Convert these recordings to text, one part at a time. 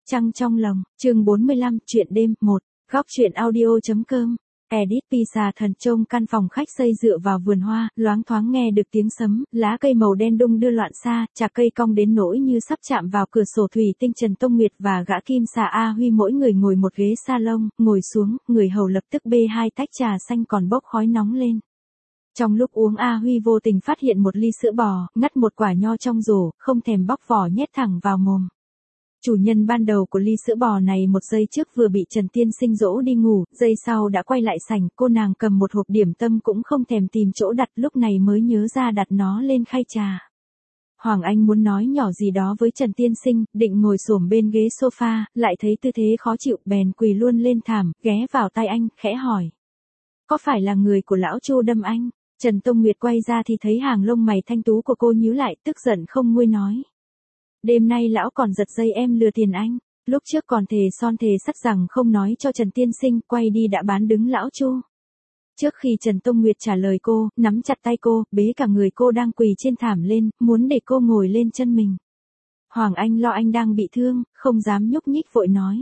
Trăng trong lòng, chương 45, chuyện đêm, 1, góc chuyện audio.com. Edit Pizza thần trông căn phòng khách xây dựa vào vườn hoa, loáng thoáng nghe được tiếng sấm, lá cây màu đen đung đưa loạn xa, chạc cây cong đến nỗi như sắp chạm vào cửa sổ thủy tinh. Trần Tông Nguyệt và gã Kim Xà A Huy mỗi người ngồi một ghế salon, ngồi xuống, người hầu lập tức bê 2 tách trà xanh còn bốc khói nóng lên. Trong lúc uống A Huy vô tình phát hiện một ly sữa bò, ngắt một quả nho trong rổ, không thèm bóc vỏ nhét thẳng vào mồm. Chủ nhân ban đầu của ly sữa bò này một giây trước vừa bị Trần Tiên Sinh dỗ đi ngủ, giây sau đã quay lại sảnh, cô nàng cầm một hộp điểm tâm cũng không thèm tìm chỗ đặt, lúc này mới nhớ ra đặt nó lên khay trà. Hoàng Anh muốn nói nhỏ gì đó với Trần Tiên Sinh, định ngồi xổm bên ghế sofa, lại thấy tư thế khó chịu, bèn quỳ luôn lên thảm, ghé vào tai anh, khẽ hỏi. Có phải là người của lão Chu đâm anh? Trần Tông Nguyệt quay ra thì thấy hàng lông mày thanh tú của cô nhíu lại, tức giận không nguôi nói. Đêm nay lão còn giật dây em lừa tiền anh, lúc trước còn thề son thề sắt rằng không nói cho Trần Tiên Sinh, quay đi đã bán đứng lão Chu. Trước khi Trần Tông Nguyệt trả lời cô, nắm chặt tay cô, bế cả người cô đang quỳ trên thảm lên, muốn để cô ngồi lên chân mình. Hoàng Anh lo anh đang bị thương, không dám nhúc nhích, vội nói.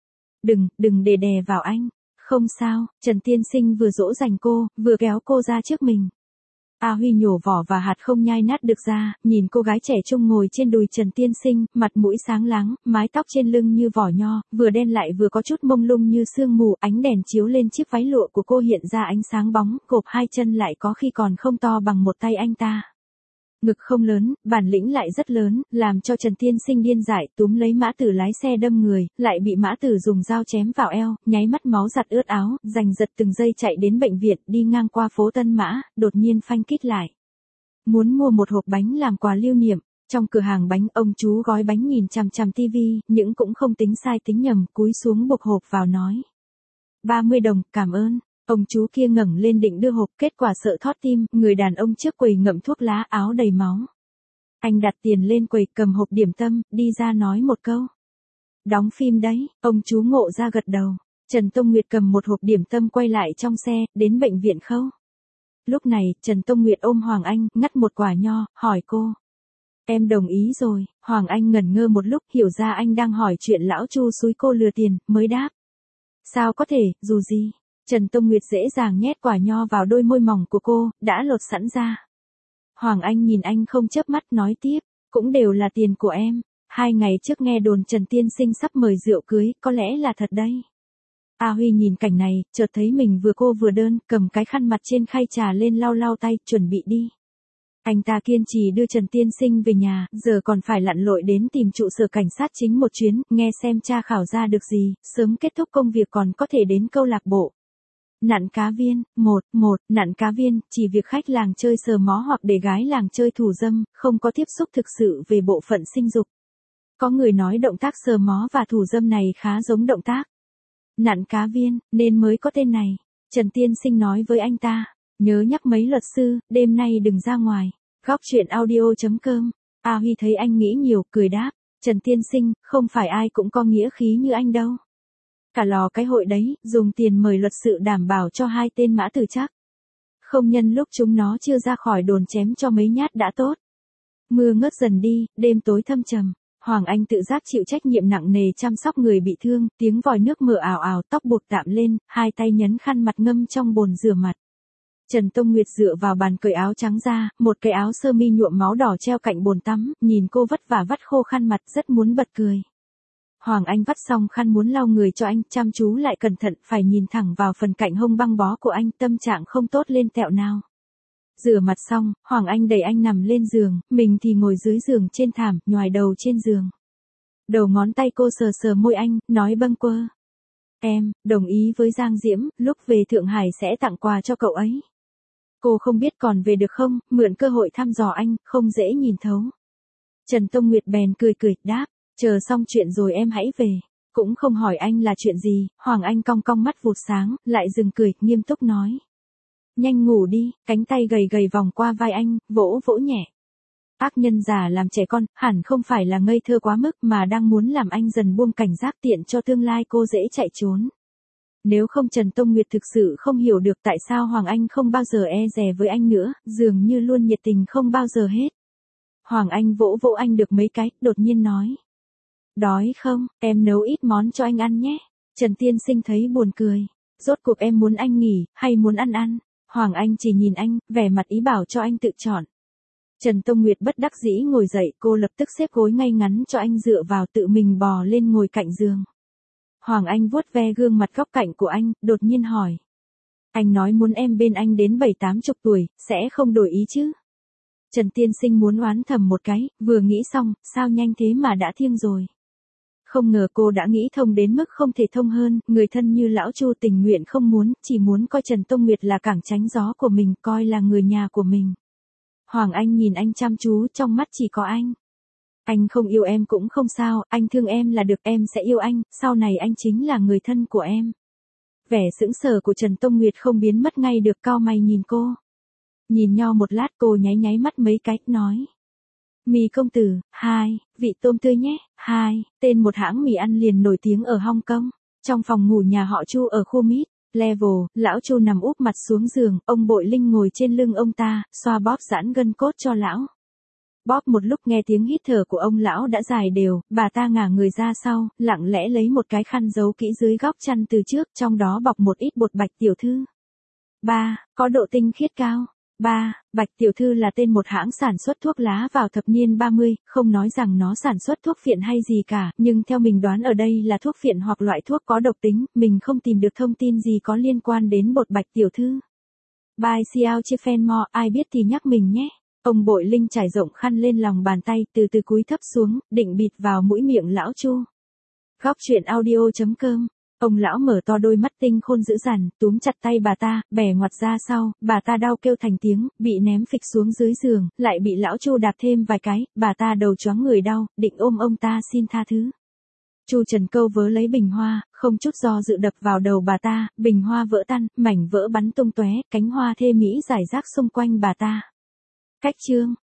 Đừng để đè vào anh. Không sao, Trần Tiên Sinh vừa dỗ dành cô, vừa kéo cô ra trước mình. A Huy nhổ vỏ và hạt không nhai nát được ra, nhìn cô gái trẻ trung ngồi trên đùi Trần Tiên Sinh, mặt mũi sáng láng, mái tóc trên lưng như vỏ nho, vừa đen lại vừa có chút mông lung như sương mù, ánh đèn chiếu lên chiếc váy lụa của cô hiện ra ánh sáng bóng, cộp 2 chân lại có khi còn không to bằng một tay anh ta. Ngực không lớn, bản lĩnh lại rất lớn, làm cho Trần Tiên Sinh điên dại, túm lấy Mã Tử lái xe đâm người, lại bị Mã Tử dùng dao chém vào eo, nháy mắt máu giặt ướt áo, giành giật từng giây chạy đến bệnh viện, đi ngang qua phố Tân Mã, đột nhiên phanh kít lại. Muốn mua một hộp bánh làm quà lưu niệm, trong cửa hàng bánh ông chú gói bánh nhìn chằm chằm tivi, nhưng cũng không tính sai tính nhầm, cúi xuống buộc hộp vào nói. 30 đồng, cảm ơn. Ông chú kia ngẩng lên định đưa hộp, kết quả sợ thót tim, người đàn ông trước quầy ngậm thuốc lá, áo đầy máu. Anh đặt tiền lên quầy, cầm hộp điểm tâm, đi ra nói một câu. Đóng phim đấy, ông chú ngộ ra gật đầu. Trần Tông Nguyệt cầm một hộp điểm tâm quay lại trong xe, đến bệnh viện khâu. Lúc này, Trần Tông Nguyệt ôm Hoàng Anh, ngắt một quả nho, hỏi cô. Em đồng ý rồi. Hoàng Anh ngẩn ngơ một lúc, hiểu ra anh đang hỏi chuyện lão Chu xúi cô lừa tiền, mới đáp. Sao có thể, dù gì. Trần Tông Nguyệt dễ dàng nhét quả nho vào đôi môi mỏng của cô, đã lột sẵn ra. Hoàng Anh nhìn anh không chớp mắt, nói tiếp, cũng đều là tiền của em. 2 ngày trước nghe đồn Trần Tiên Sinh sắp mời rượu cưới, có lẽ là thật đây. A Huy nhìn cảnh này, chợt thấy mình vừa cô vừa đơn, cầm cái khăn mặt trên khay trà lên lau lau tay, chuẩn bị đi. Anh ta kiên trì đưa Trần Tiên Sinh về nhà, giờ còn phải lặn lội đến tìm trụ sở cảnh sát chính một chuyến, nghe xem tra khảo ra được gì, sớm kết thúc công việc còn có thể đến câu lạc bộ. Nặn cá viên, 1, nặn cá viên, chỉ việc khách làng chơi sờ mó hoặc để gái làng chơi thủ dâm, không có tiếp xúc thực sự về bộ phận sinh dục. Có người nói động tác sờ mó và thủ dâm này khá giống động tác nặn cá viên, nên mới có tên này. Trần Tiên Sinh nói với anh ta, nhớ nhắc mấy luật sư, đêm nay đừng ra ngoài. Góc chuyện audio.com. A Huy thấy anh nghĩ nhiều, cười đáp, Trần Tiên Sinh, không phải ai cũng có nghĩa khí như anh đâu. Cả lò cái hội đấy, dùng tiền mời luật sự đảm bảo cho 2 tên Mã Tử chắc. Không nhân lúc chúng nó chưa ra khỏi đồn chém cho mấy nhát đã tốt. Mưa ngớt dần đi, đêm tối thâm trầm. Hoàng Anh tự giác chịu trách nhiệm nặng nề chăm sóc người bị thương, tiếng vòi nước mở ào ào, tóc buộc tạm lên, 2 tay nhấn khăn mặt ngâm trong bồn rửa mặt. Trần Tông Nguyệt dựa vào bàn cởi áo trắng ra, một cái áo sơ mi nhuộm máu đỏ treo cạnh bồn tắm, nhìn cô vất vả vắt khô khăn mặt rất muốn bật cười. Hoàng Anh vắt xong khăn muốn lau người cho anh, chăm chú lại cẩn thận, phải nhìn thẳng vào phần cạnh hông băng bó của anh, tâm trạng không tốt lên tẹo nào. Rửa mặt xong, Hoàng Anh đẩy anh nằm lên giường, mình thì ngồi dưới giường trên thảm, nhoài đầu trên giường. Đầu ngón tay cô sờ sờ môi anh, nói bâng quơ. Em, đồng ý với Giang Diễm, lúc về Thượng Hải sẽ tặng quà cho cậu ấy. Cô không biết còn về được không, mượn cơ hội thăm dò anh, không dễ nhìn thấu. Trần Tông Nguyệt bèn cười đáp, chờ xong chuyện rồi em hãy về. Cũng không hỏi anh là chuyện gì, Hoàng Anh cong cong mắt vụt sáng, lại dừng cười, nghiêm túc nói. Nhanh ngủ đi, cánh tay gầy vòng qua vai anh, vỗ nhẹ. Ác nhân già làm trẻ con, hẳn không phải là ngây thơ quá mức mà đang muốn làm anh dần buông cảnh giác tiện cho tương lai cô dễ chạy trốn. Nếu không Trần Tông Nguyệt thực sự không hiểu được tại sao Hoàng Anh không bao giờ e dè với anh nữa, dường như luôn nhiệt tình không bao giờ hết. Hoàng Anh vỗ anh được mấy cái, đột nhiên nói. Đói không, em nấu ít món cho anh ăn nhé. Trần Tiên Sinh thấy buồn cười. Rốt cuộc em muốn anh nghỉ, hay muốn ăn ăn? Hoàng Anh chỉ nhìn anh, vẻ mặt ý bảo cho anh tự chọn. Trần Tông Nguyệt bất đắc dĩ ngồi dậy, cô lập tức xếp gối ngay ngắn cho anh dựa vào, tự mình bò lên ngồi cạnh giường. Hoàng Anh vuốt ve gương mặt góc cạnh của anh, đột nhiên hỏi. Anh nói muốn em bên anh đến 7-80 tuổi, sẽ không đổi ý chứ? Trần Tiên Sinh muốn oán thầm một cái, vừa nghĩ xong, sao nhanh thế mà đã thiêng rồi. Không ngờ cô đã nghĩ thông đến mức không thể thông hơn, người thân như lão Chu tình nguyện không muốn, chỉ muốn coi Trần Tông Nguyệt là cảng tránh gió của mình, coi là người nhà của mình. Hoàng Anh nhìn anh chăm chú, trong mắt chỉ có anh. Anh không yêu em cũng không sao, anh thương em là được, em sẽ yêu anh, sau này anh chính là người thân của em. Vẻ sững sờ của Trần Tông Nguyệt không biến mất ngay được, cau mày nhìn cô. Nhìn nhau một lát cô nháy nháy mắt mấy cái, nói. Mì công tử, 2, vị tôm tươi nhé, 2, tên một hãng mì ăn liền nổi tiếng ở Hong Kong. Trong phòng ngủ nhà họ Chu ở khu Mid Level, lão Chu nằm úp mặt xuống giường, ông Bội Linh ngồi trên lưng ông ta, xoa bóp giãn gân cốt cho lão. Bóp một lúc nghe tiếng hít thở của ông lão đã dài đều, bà ta ngả người ra sau, lặng lẽ lấy một cái khăn giấu kỹ dưới góc chăn từ trước, trong đó bọc một ít bột bạch tiểu thư. 3. Có độ tinh khiết cao. 3. Bạch Tiểu Thư là tên một hãng sản xuất thuốc lá vào thập niên 30, không nói rằng nó sản xuất thuốc phiện hay gì cả, nhưng theo mình đoán ở đây là thuốc phiện hoặc loại thuốc có độc tính, mình không tìm được thông tin gì có liên quan đến bột Bạch Tiểu Thư. By Xiao Chifenmo, ai biết thì nhắc mình nhé. Ông Bội Linh trải rộng khăn lên lòng bàn tay, từ từ cúi thấp xuống, định bịt vào mũi miệng lão Chu. Góc truyện audio.com. Ông lão mở to đôi mắt tinh khôn dữ dằn, túm chặt tay bà ta, bẻ ngoặt ra sau, bà ta đau kêu thành tiếng, bị ném phịch xuống dưới giường, lại bị lão Chu đạp thêm vài cái, bà ta đầu choáng người đau, định ôm ông ta xin tha thứ. Chu Trần câu vớ lấy bình hoa, không chút do dự đập vào đầu bà ta, bình hoa vỡ tan, mảnh vỡ bắn tung tóe, cánh hoa thê mỹ rải rác xung quanh bà ta. Cách chương